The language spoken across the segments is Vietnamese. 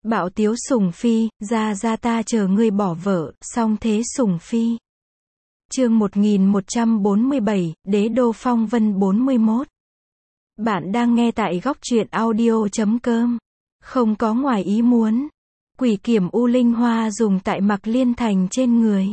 Bạo tiếu sủng phi, ra ta chờ ngươi bỏ vợ, song thế sủng phi. Chương 1147, Đế đô phong vân 41. Bạn đang nghe tại góc truyện audio.com. Không có ngoài ý muốn. Quỷ kiểm U Linh Hoa dùng tại Mạc Liên Thành trên người.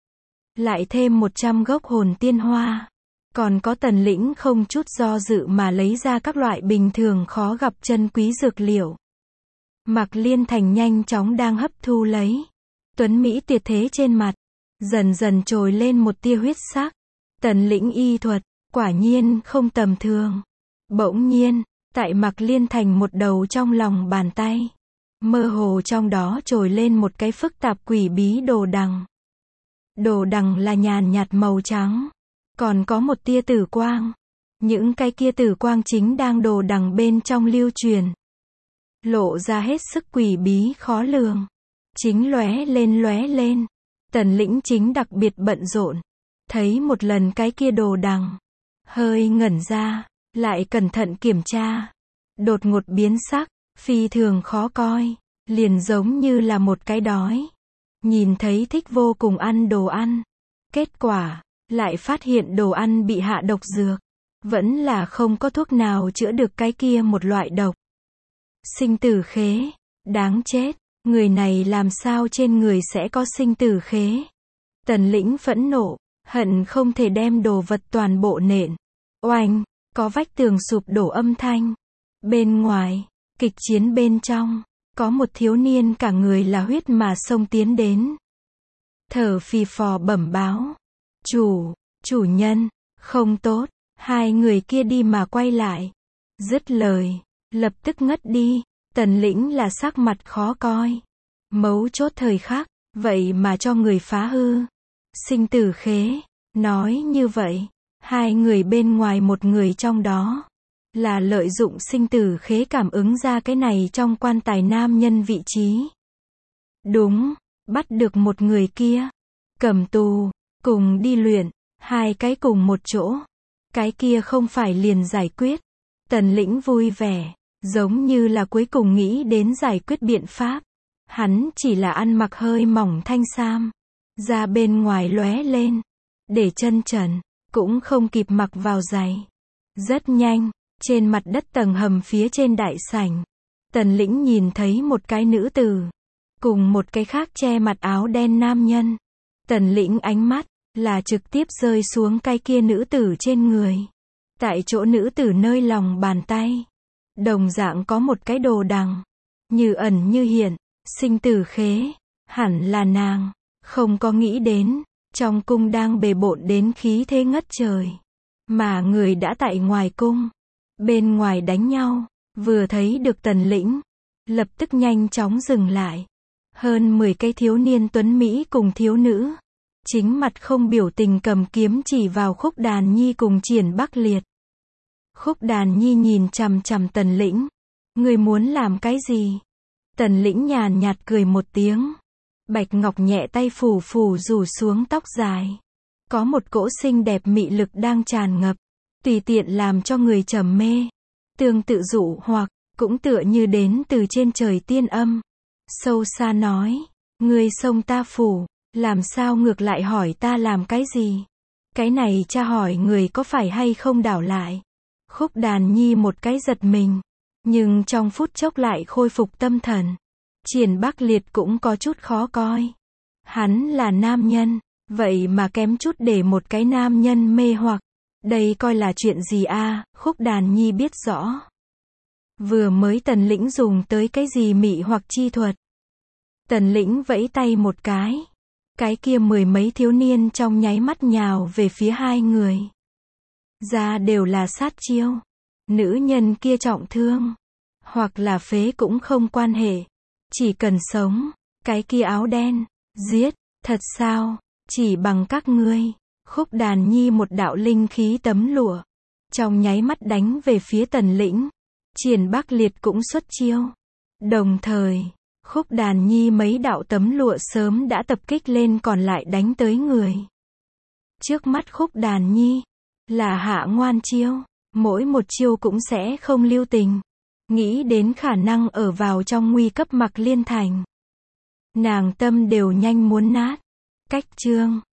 Lại thêm 100 gốc hồn tiên hoa. Còn có Tần Lĩnh không chút do dự mà lấy ra các loại bình thường khó gặp chân quý dược liệu. Mạc Liên Thành nhanh chóng đang hấp thu lấy. Tuấn Mỹ tuyệt thế trên mặt. Dần dần trồi lên một tia huyết sắc. Tần Lĩnh y thuật, quả nhiên không tầm thường. Bỗng nhiên, tại Mạc Liên Thành một đầu trong lòng bàn tay. Mơ hồ trong đó trồi lên một cái phức tạp quỷ bí đồ đằng. Đồ đằng là nhàn nhạt màu trắng. Còn có một tia tử quang. Những cái kia tử quang chính đang đồ đằng bên trong lưu truyền. Lộ ra hết sức quỷ bí khó lường. Chính lóe lên. Tần Lĩnh chính đặc biệt bận rộn. Thấy một lần cái kia đồ đằng. Hơi ngẩn ra. Lại cẩn thận kiểm tra. Đột ngột biến sắc. Phi thường khó coi. Liền giống như là một cái đói. Nhìn thấy thích vô cùng ăn đồ ăn. Kết quả, lại phát hiện đồ ăn bị hạ độc dược. Vẫn là không có thuốc nào chữa được cái kia một loại độc. Sinh tử khế. Đáng chết. Người này làm sao trên người sẽ có sinh tử khế. Tần Lĩnh phẫn nộ. Hận không thể đem đồ vật toàn bộ nện. Oanh. Có vách tường sụp đổ âm thanh. Bên ngoài. Kịch chiến bên trong. Có một thiếu niên cả người là huyết mà xông tiến đến. Thở phì phò bẩm báo. Chủ nhân, không tốt. Hai người kia đi mà quay lại. Dứt lời. Lập tức ngất đi. Tần Lĩnh là sắc mặt khó coi. Mấu chốt thời khắc. Vậy mà cho người phá hư. Sinh tử khế. Nói như vậy. Hai người bên ngoài một người trong đó. Là lợi dụng sinh tử khế cảm ứng ra cái này trong quan tài nam nhân vị trí. Đúng. Bắt được một người kia. Cầm tù. Cùng đi luyện. Hai cái cùng một chỗ. Cái kia không phải liền giải quyết. Tần Lĩnh vui vẻ. Giống như là cuối cùng nghĩ đến giải quyết biện pháp. Hắn chỉ là ăn mặc hơi mỏng thanh sam. Ra bên ngoài lóe lên. Để chân trần. Cũng không kịp mặc vào giày. Rất nhanh. Trên mặt đất tầng hầm phía trên đại sảnh. Tần Lĩnh nhìn thấy một cái nữ tử. Cùng một cái khác che mặt áo đen nam nhân. Tần Lĩnh ánh mắt. Là trực tiếp rơi xuống cái kia nữ tử trên người. Tại chỗ nữ tử nơi lòng bàn tay. Đồng dạng có một cái đồ đằng. Như ẩn như hiện. Sinh tử khế. Hẳn là nàng. Không có nghĩ đến. Trong cung đang bề bộn đến khí thế ngất trời. Mà người đã tại ngoài cung. Bên ngoài đánh nhau. Vừa thấy được Tần Lĩnh. Lập tức nhanh chóng dừng lại. Hơn 10 cái thiếu niên tuấn Mỹ cùng thiếu nữ. Chính mặt không biểu tình cầm kiếm chỉ vào Khúc Đàn Nhi cùng Triển Bắc Liệt. Khúc Đàn Nhi nhìn chằm chằm Tần Lĩnh. Người muốn làm cái gì? Tần Lĩnh nhàn nhạt cười một tiếng. Bạch ngọc nhẹ tay phủ phủ rủ xuống tóc dài. Có một cỗ xinh đẹp mị lực đang tràn ngập. Tùy tiện làm cho người trầm mê. Tương tự dụ hoặc, cũng tựa như đến từ trên trời tiên âm. Sâu xa nói. Người xông ta phủ. Làm sao ngược lại hỏi ta làm cái gì? Cái này cha hỏi người có phải hay không đảo lại. Khúc Đàn Nhi một cái giật mình. Nhưng trong phút chốc lại khôi phục tâm thần. Triển Bắc Liệt cũng có chút khó coi. Hắn là nam nhân. Vậy mà kém chút để một cái nam nhân mê hoặc. Đây coi là chuyện gì a? Khúc Đàn Nhi biết rõ. Vừa mới Tần Lĩnh dùng tới cái gì mị hoặc chi thuật. Tần Lĩnh vẫy tay một cái. Cái kia 10 mấy thiếu niên trong nháy mắt nhào về phía hai người. Ra đều là sát chiêu. Nữ nhân kia trọng thương. Hoặc là phế cũng không quan hệ. Chỉ cần sống. Cái kia áo đen. Giết. Thật sao? Chỉ bằng các ngươi. Khúc Đàn Nhi một đạo linh khí tấm lụa. Trong nháy mắt đánh về phía Tần Lĩnh. Triển Bắc Liệt cũng xuất chiêu. Đồng thời. Khúc Đàn Nhi mấy đạo tấm lụa sớm đã tập kích lên còn lại đánh tới người. Trước mắt Khúc Đàn Nhi. Là hạ ngoan chiêu. Mỗi một chiêu cũng sẽ không lưu tình. Nghĩ đến khả năng ở vào trong nguy cấp Mạc Liên Thành. Nàng tâm đều nhanh muốn nát. Cách chương